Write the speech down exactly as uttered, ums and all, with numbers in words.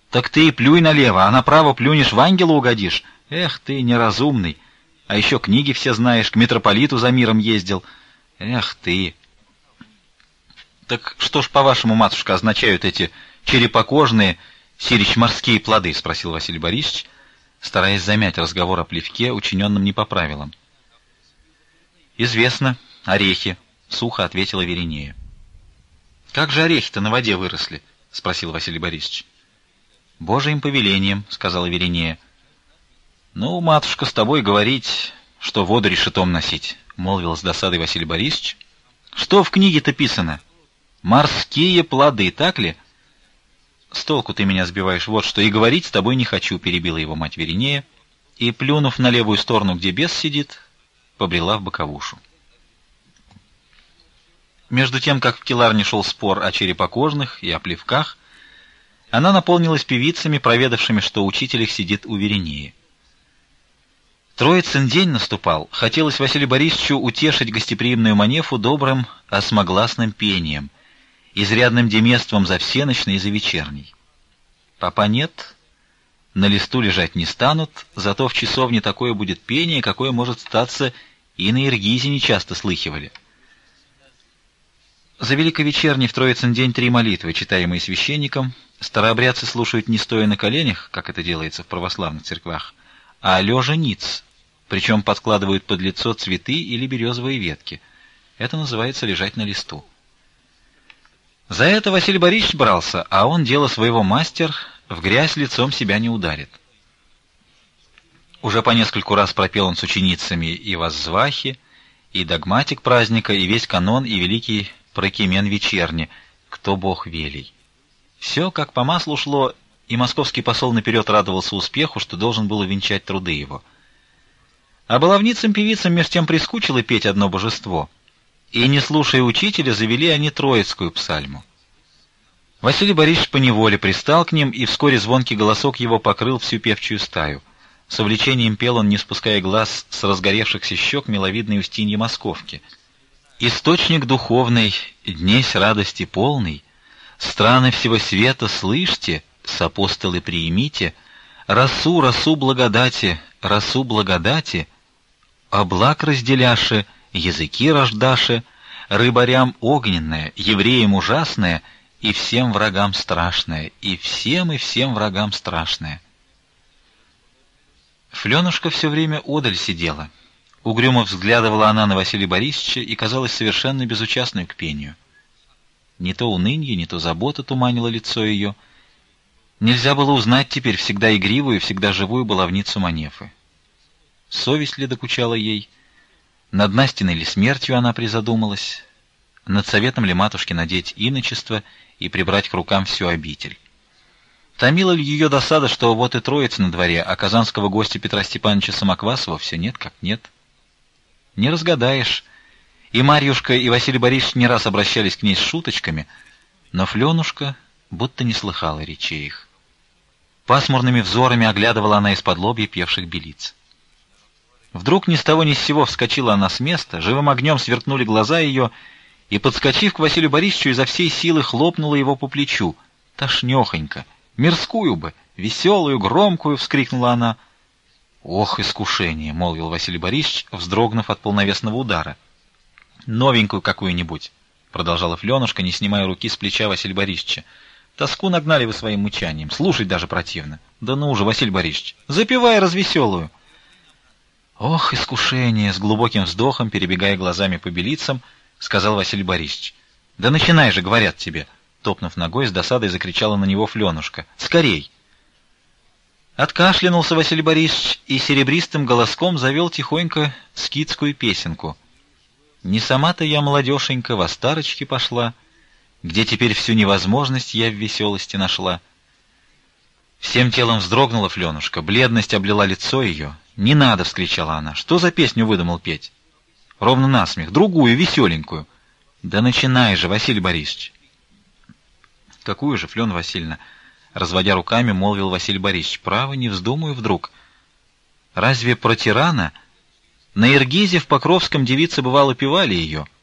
Так ты и плюй налево, а направо плюнешь, в ангела угодишь. Эх ты, неразумный. А еще книги все знаешь, к митрополиту за миром ездил. Эх ты. Так что ж, по-вашему, матушка, означают эти черепокожные, сирич-морские плоды? — спросил Василий Борисович, стараясь замять разговор о плевке, учиненном не по правилам. Известно, орехи, — сухо ответила Веринея. Как же орехи-то на воде выросли? — спросил Василий Борисович. Божиим повелением, — сказала Веринея. Ну, матушка, с тобой говорить, что воду решетом носить, — молвил с досадой Василий Борисович. Что в книге-то писано? Морские плоды, так ли? С толку ты меня сбиваешь, вот что, и говорить с тобой не хочу, — перебила его мать Веринея, и, плюнув на левую сторону, где бес сидит, побрела в боковушу. Между тем, как в келарне шел спор о черепокожных и о плевках, она наполнилась певицами, проведавшими, что учитель их сидит у Веринеи. Троицын день наступал, хотелось Василию Борисовичу утешить гостеприимную Манефу добрым осмогласным пением, изрядным демеством за всеночный и за вечерний. Попа нет, на листу лежать не станут, зато в часовне такое будет пение, какое, может статься, и на Иргизе нечасто слыхивали. За великовечерний в Троицын день три молитвы, читаемые священником, старообрядцы слушают не стоя на коленях, как это делается в православных церквах, а лежа ниц, причем подкладывают под лицо цветы или березовые ветки. Это называется лежать на листу. За это Василий Борисович брался, а он, дело своего мастер, в грязь лицом себя не ударит. Уже по нескольку раз пропел он с ученицами и воззвахи, и догматик праздника, и весь канон, и великий прокимен вечерни, кто Бог велей. Все как по маслу шло, и московский посол наперед радовался успеху, что должен был увенчать труды его. А баловницам-певицам меж тем прискучило петь одно божество, и, не слушая учителя, завели они троицкую псальму. Василий Борисович поневоле пристал к ним, и вскоре звонкий голосок его покрыл всю певчую стаю. С увлечением пел он, не спуская глаз с разгоревшихся щек миловидной Устиньи Московки. «Источник духовный, днесь радости полный, страны всего света, слышьте, с апостолы приимите, росу, росу благодати, росу благодати, облак разделяше, языки рождаше, рыбарям огненное, евреям ужасное, и всем врагам страшное, и всем и всем врагам страшное». Фленушка все время одаль сидела. Угрюмо взглядывала она на Василия Борисовича и казалась совершенно безучастной к пению. Не то унынье, не то забота туманило лицо ее. Нельзя было узнать теперь всегда игривую и всегда живую баловницу Манефы. Совесть ли докучала ей? Над Настиной ли смертью она призадумалась? Над советом ли матушки надеть иночество и прибрать к рукам всю обитель? Томила ли ее досада, что вот и Троица на дворе, а казанского гостя Петра Степановича Самоквасова все нет как нет? Не разгадаешь. И Марьюшка, и Василий Борисович не раз обращались к ней с шуточками, но Фленушка будто не слыхала речей их. Пасмурными взорами оглядывала она из-под лобья певших белиц. Вдруг ни с того ни с сего вскочила она с места, живым огнем сверкнули глаза ее, и, подскочив к Василию Борисовичу, изо всей силы хлопнула его по плечу. «Тошнёхонько! Мирскую бы! Веселую, громкую!» — вскрикнула она. «Ох, искушение!» — молвил Василий Борисович, вздрогнув от полновесного удара. «Новенькую какую-нибудь!» — продолжала Фленушка, не снимая руки с плеча Василия Борисовича. «Тоску нагнали вы своим мычанием, слушать даже противно. Да ну же, Василий Борисович, запевай развеселую!» «Ох, искушение!» — с глубоким вздохом, перебегая глазами по белицам, сказал Василий Борисович. «Да начинай же, говорят тебе!» Топнув ногой, с досадой закричала на него Фленушка. «Скорей!» Откашлянулся Василий Борисович и серебристым голоском завел тихонько скитскую песенку. «Не сама-то я, молодешенька, во старочки пошла, где теперь всю невозможность я в веселости нашла». Всем телом вздрогнула Фленушка, бледность облила лицо ее. «Не надо!» — вскричала она. «Что за песню выдумал петь?» «Ровно насмех, другую, веселенькую». «Да начинай же, Василий Борисович!» «Какую же, Флена Васильевна?» — разводя руками, молвил Василий Борисович. «Право, не вздумаю вдруг. Разве про тирана? На Иргизе в Покровском девицы, бывало, певали ее.